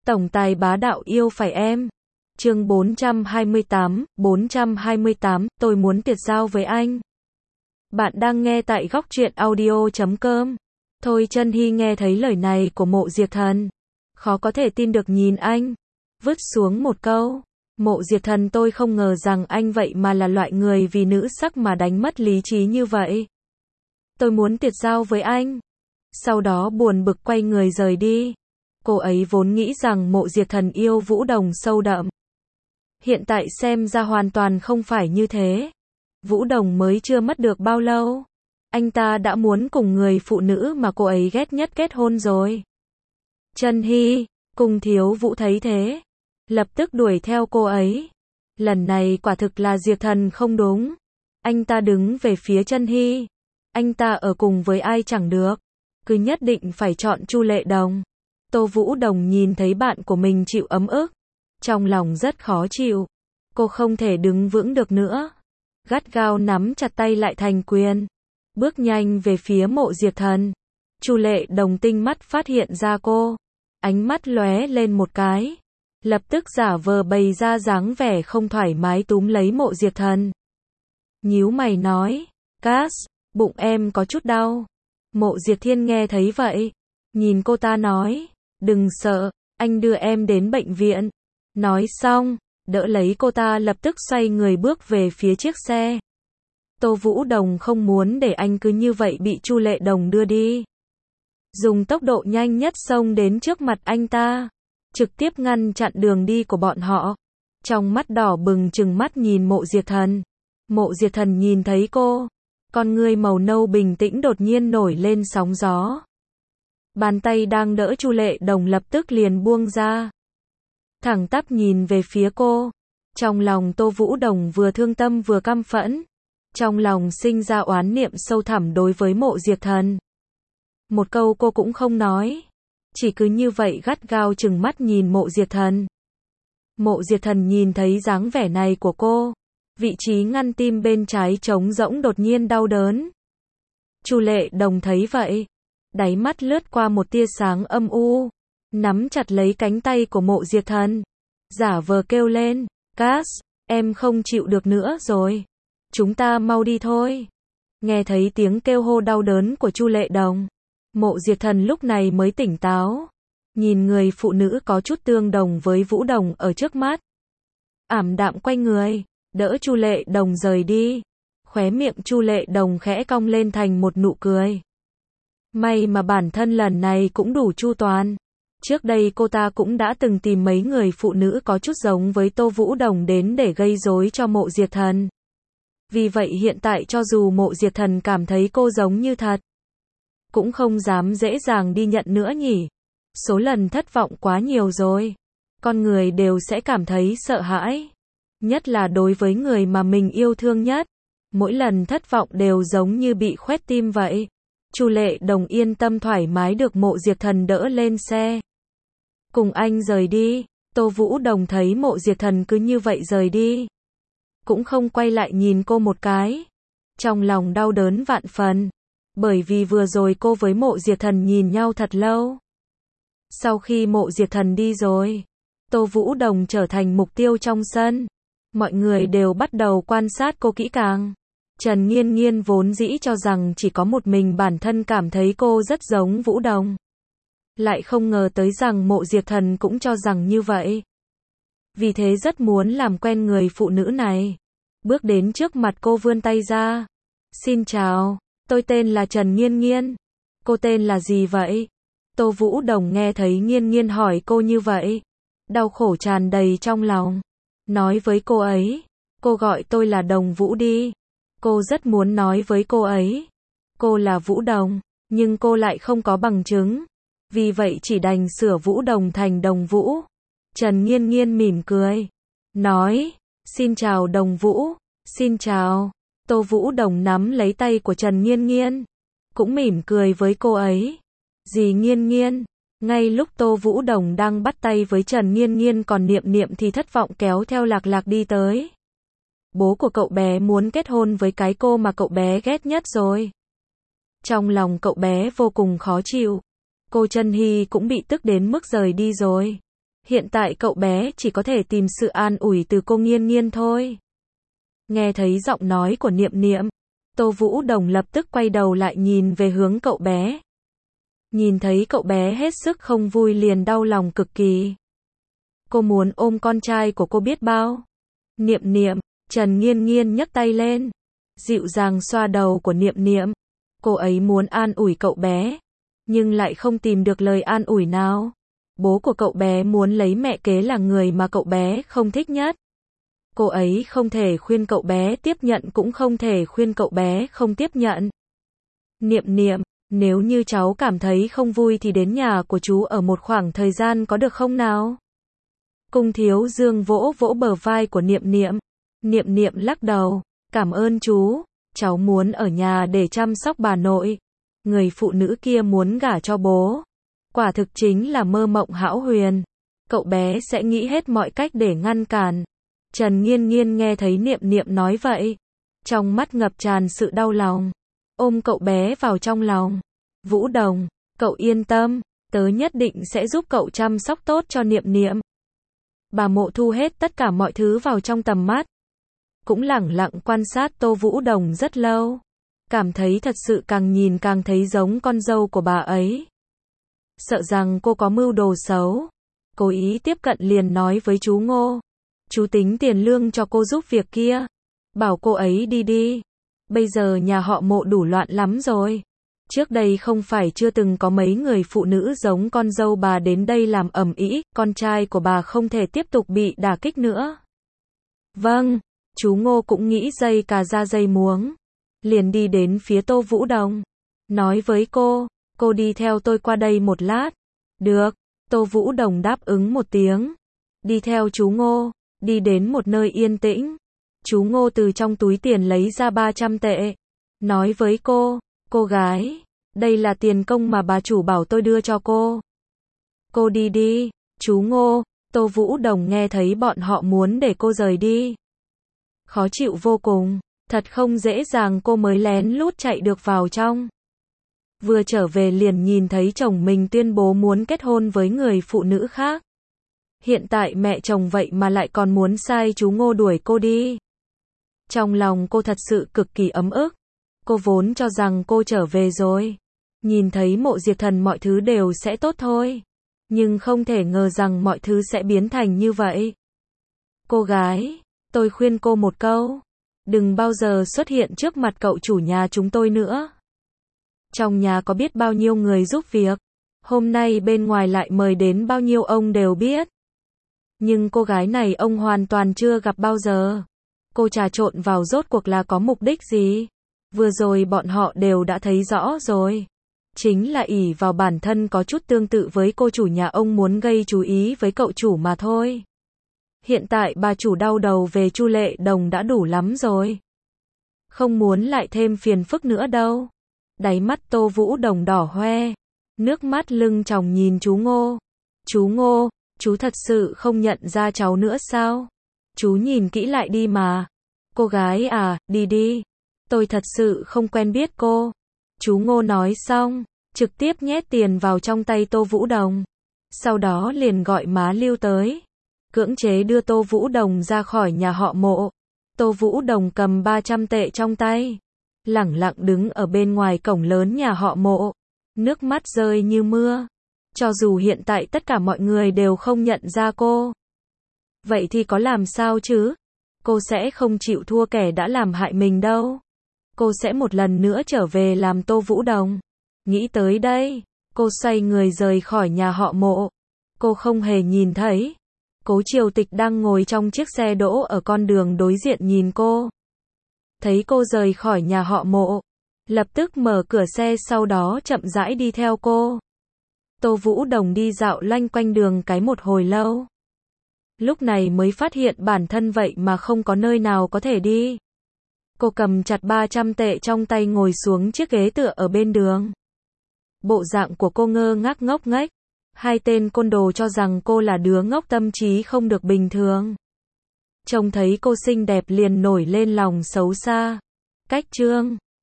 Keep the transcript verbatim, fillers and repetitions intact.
Tổng tài bá đạo yêu phải em. Chương bốn trăm hai mươi tám, bốn trăm hai mươi tám, tôi muốn tiệt giao với anh. Bạn đang nghe tại góc truyện audio chấm com. Thôi Chân Hy nghe thấy lời này của Mộ Diệp Thần, khó có thể tin được nhìn anh, vứt xuống một câu. Mộ Diệp Thần, tôi không ngờ rằng anh vậy mà là loại người vì nữ sắc mà đánh mất lý trí như vậy. Tôi muốn tiệt giao với anh. Sau đó buồn bực quay người rời đi. Cô ấy vốn nghĩ rằng Mộ Diệp Thần yêu Vũ Đồng sâu đậm. Hiện tại xem ra hoàn toàn không phải như thế. Vũ Đồng mới chưa mất được bao lâu, anh ta đã muốn cùng người phụ nữ mà cô ấy ghét nhất kết hôn rồi. Chân Hy, cùng Thiếu Vũ thấy thế, lập tức đuổi theo cô ấy. Lần này quả thực là Diệp Thần không đúng. Anh ta đứng về phía Chân Hy. Anh ta ở cùng với ai chẳng được, cứ nhất định phải chọn Chu Lệ Đồng. Tô Vũ Đồng nhìn thấy bạn của mình chịu ấm ức, trong lòng rất khó chịu. Cô không thể đứng vững được nữa, gắt gao nắm chặt tay lại thành quyền, bước nhanh về phía Mộ Diệp Thần. Chu Lệ Đồng tinh mắt phát hiện ra cô, ánh mắt lóe lên một cái, lập tức giả vờ bày ra dáng vẻ không thoải mái túm lấy Mộ Diệp Thần. Nhíu mày nói, Cass, bụng em có chút đau. Mộ Diệp Thiên nghe thấy vậy, nhìn cô ta nói, đừng sợ, anh đưa em đến bệnh viện. Nói xong, đỡ lấy cô ta lập tức xoay người bước về phía chiếc xe. Tô Vũ Đồng không muốn để anh cứ như vậy bị Chu Lệ Đồng đưa đi. Dùng tốc độ nhanh nhất xông đến trước mặt anh ta, trực tiếp ngăn chặn đường đi của bọn họ. Trong mắt đỏ bừng trừng mắt nhìn Mộ Diệp Thần. Mộ Diệp Thần nhìn thấy cô, con ngươi màu nâu bình tĩnh đột nhiên nổi lên sóng gió. Bàn tay đang đỡ Chu Lệ Đồng lập tức liền buông ra, thẳng tắp nhìn về phía cô. Trong lòng Tô Vũ Đồng vừa thương tâm vừa căm phẫn, trong lòng sinh ra oán niệm sâu thẳm đối với Mộ Diệp Thần. Một câu cô cũng không nói, chỉ cứ như vậy gắt gao trừng mắt nhìn Mộ Diệp Thần. Mộ Diệp Thần nhìn thấy dáng vẻ này của cô, vị trí ngăn tim bên trái trống rỗng đột nhiên đau đớn. Chu Lệ Đồng thấy vậy, đáy mắt lướt qua một tia sáng âm u, nắm chặt lấy cánh tay của Mộ Diệp Thần, giả vờ kêu lên, Cass, em không chịu được nữa rồi, chúng ta mau đi thôi. Nghe thấy tiếng kêu hô đau đớn của Chu Lệ Đồng, Mộ Diệp Thần lúc này mới tỉnh táo, nhìn người phụ nữ có chút tương đồng với Vũ Đồng ở trước mắt, ảm đạm quay người, đỡ Chu Lệ Đồng rời đi. Khóe miệng Chu Lệ Đồng khẽ cong lên thành một nụ cười. May mà bản thân lần này cũng đủ chu toàn. Trước đây cô ta cũng đã từng tìm mấy người phụ nữ có chút giống với Tô Vũ Đồng đến để gây rối cho Mộ Diệp Thần. Vì vậy hiện tại cho dù Mộ Diệp Thần cảm thấy cô giống như thật, cũng không dám dễ dàng đi nhận nữa nhỉ. Số lần thất vọng quá nhiều rồi, con người đều sẽ cảm thấy sợ hãi. Nhất là đối với người mà mình yêu thương nhất, mỗi lần thất vọng đều giống như bị khoét tim vậy. Chu Lệ Đồng yên tâm thoải mái được Mộ Diệp Thần đỡ lên xe, cùng anh rời đi. Tô Vũ Đồng thấy Mộ Diệp Thần cứ như vậy rời đi, cũng không quay lại nhìn cô một cái, trong lòng đau đớn vạn phần, bởi vì vừa rồi cô với Mộ Diệp Thần nhìn nhau thật lâu. Sau khi Mộ Diệp Thần đi rồi, Tô Vũ Đồng trở thành mục tiêu trong sân, mọi người đều bắt đầu quan sát cô kỹ càng. Trần Nghiên Nghiên vốn dĩ cho rằng chỉ có một mình bản thân cảm thấy cô rất giống Vũ Đồng, lại không ngờ tới rằng Mộ Diệp Thần cũng cho rằng như vậy. Vì thế rất muốn làm quen người phụ nữ này. Bước đến trước mặt cô vươn tay ra. Xin chào, tôi tên là Trần Nghiên Nghiên. Cô tên là gì vậy? Tô Vũ Đồng nghe thấy Nghiên Nghiên hỏi cô như vậy, đau khổ tràn đầy trong lòng. Nói với cô ấy, cô gọi tôi là Đồng Vũ đi. Cô rất muốn nói với cô ấy, cô là Vũ Đồng, nhưng cô lại không có bằng chứng. Vì vậy chỉ đành sửa Vũ Đồng thành Đồng Vũ. Trần Nghiên Nghiên mỉm cười, nói, xin chào Đồng Vũ, xin chào. Tô Vũ Đồng nắm lấy tay của Trần Nghiên Nghiên, cũng mỉm cười với cô ấy. Dì Nghiên Nghiên. Ngay lúc Tô Vũ Đồng đang bắt tay với Trần Nghiên Nghiên còn niệm niệm thì thất vọng kéo theo Lạc Lạc đi tới. Bố của cậu bé muốn kết hôn với cái cô mà cậu bé ghét nhất rồi. Trong lòng cậu bé vô cùng khó chịu. Cô Chân Hy cũng bị tức đến mức rời đi rồi. Hiện tại cậu bé chỉ có thể tìm sự an ủi từ cô Nghiên Nghiên thôi. Nghe thấy giọng nói của Niệm Niệm, Tô Vũ Đồng lập tức quay đầu lại nhìn về hướng cậu bé. Nhìn thấy cậu bé hết sức không vui liền đau lòng cực kỳ. Cô muốn ôm con trai của cô biết bao. Niệm Niệm, Trần Nghiên Nghiên nhấc tay lên, dịu dàng xoa đầu của Niệm Niệm. Cô ấy muốn an ủi cậu bé, nhưng lại không tìm được lời an ủi nào. Bố của cậu bé muốn lấy mẹ kế là người mà cậu bé không thích nhất. Cô ấy không thể khuyên cậu bé tiếp nhận cũng không thể khuyên cậu bé không tiếp nhận. Niệm Niệm, nếu như cháu cảm thấy không vui thì đến nhà của chú ở một khoảng thời gian có được không nào? Cung Thiếu Dương vỗ vỗ bờ vai của Niệm Niệm. Niệm Niệm lắc đầu, cảm ơn chú, cháu muốn ở nhà để chăm sóc bà nội. Người phụ nữ kia muốn gả cho bố. Quả thực chính là mơ mộng hão huyền. Cậu bé sẽ nghĩ hết mọi cách để ngăn cản. Trần Nghiên Nghiên nghe thấy Niệm Niệm nói vậy, trong mắt ngập tràn sự đau lòng, ôm cậu bé vào trong lòng. Vũ Đồng, cậu yên tâm, tớ nhất định sẽ giúp cậu chăm sóc tốt cho Niệm Niệm. Bà Mộ thu hết tất cả mọi thứ vào trong tầm mắt, cũng lẳng lặng quan sát Tô Vũ Đồng rất lâu, cảm thấy thật sự càng nhìn càng thấy giống con dâu của bà ấy. Sợ rằng cô có mưu đồ xấu, cố ý tiếp cận liền nói với chú Ngô. Chú tính tiền lương cho cô giúp việc kia. Bảo cô ấy đi đi. Bây giờ nhà họ Mộ đủ loạn lắm rồi. Trước đây không phải chưa từng có mấy người phụ nữ giống con dâu bà đến đây làm ầm ĩ, con trai của bà không thể tiếp tục bị đả kích nữa. Vâng, chú Ngô cũng nghĩ dây cà ra dây muống. Liền đi đến phía Tô Vũ Đồng. Nói với cô, cô đi theo tôi qua đây một lát. Được, Tô Vũ Đồng đáp ứng một tiếng. Đi theo chú Ngô. Đi đến một nơi yên tĩnh. Chú Ngô từ trong túi tiền lấy ra ba trăm tệ. Nói với cô, cô gái, đây là tiền công mà bà chủ bảo tôi đưa cho cô. Cô đi đi, chú Ngô. Tô Vũ Đồng nghe thấy bọn họ muốn để cô rời đi. Khó chịu vô cùng, thật không dễ dàng cô mới lén lút chạy được vào trong. Vừa trở về liền nhìn thấy chồng mình tuyên bố muốn kết hôn với người phụ nữ khác. Hiện tại mẹ chồng vậy mà lại còn muốn sai chú Ngô đuổi cô đi. Trong lòng cô thật sự cực kỳ ấm ức. Cô vốn cho rằng cô trở về rồi. Nhìn thấy Mộ Diệt Thần mọi thứ đều sẽ tốt thôi. Nhưng không thể ngờ rằng mọi thứ sẽ biến thành như vậy. Cô gái, tôi khuyên cô một câu. Đừng bao giờ xuất hiện trước mặt cậu chủ nhà chúng tôi nữa. Trong nhà có biết bao nhiêu người giúp việc. Hôm nay bên ngoài lại mời đến bao nhiêu ông đều biết. Nhưng cô gái này ông hoàn toàn chưa gặp bao giờ. Cô trà trộn vào rốt cuộc là có mục đích gì? Vừa rồi bọn họ đều đã thấy rõ rồi. Chính là ỷ vào bản thân có chút tương tự với cô chủ nhà ông muốn gây chú ý với cậu chủ mà thôi. Hiện tại bà chủ đau đầu về Chu Lệ Đồng đã đủ lắm rồi. Không muốn lại thêm phiền phức nữa đâu. Đáy mắt Tô Vũ Đồng đỏ hoe. Nước mắt lưng tròng nhìn chú Ngô. Chú Ngô, chú thật sự không nhận ra cháu nữa sao? Chú nhìn kỹ lại đi mà. Cô gái à, đi đi. Tôi thật sự không quen biết cô. Chú Ngô nói xong, trực tiếp nhét tiền vào trong tay Tô Vũ Đồng. Sau đó liền gọi má Lưu tới. Cưỡng chế đưa Tô Vũ Đồng ra khỏi nhà họ Mộ. Tô Vũ Đồng cầm ba trăm tệ trong tay. Lẳng lặng đứng ở bên ngoài cổng lớn nhà họ Mộ. Nước mắt rơi như mưa. Cho dù hiện tại tất cả mọi người đều không nhận ra cô. Vậy thì có làm sao chứ? Cô sẽ không chịu thua kẻ đã làm hại mình đâu. Cô sẽ một lần nữa trở về làm Tô Vũ Đồng. Nghĩ tới đây, cô xoay người rời khỏi nhà họ Mộ. Cô không hề nhìn thấy. Cố Triều Tịch đang ngồi trong chiếc xe đỗ ở con đường đối diện nhìn cô. Thấy cô rời khỏi nhà họ Mộ, lập tức mở cửa xe sau đó chậm rãi đi theo cô. Tô Vũ Đồng đi dạo loanh quanh đường cái một hồi lâu. Lúc này mới phát hiện bản thân vậy mà không có nơi nào có thể đi. Cô cầm chặt ba trăm tệ trong tay ngồi xuống chiếc ghế tựa ở bên đường. Bộ dạng của cô ngơ ngác ngốc nghếch. Hai tên côn đồ cho rằng cô là đứa ngốc tâm trí không được bình thường. Trông thấy cô xinh đẹp liền nổi lên lòng xấu xa. Cách chương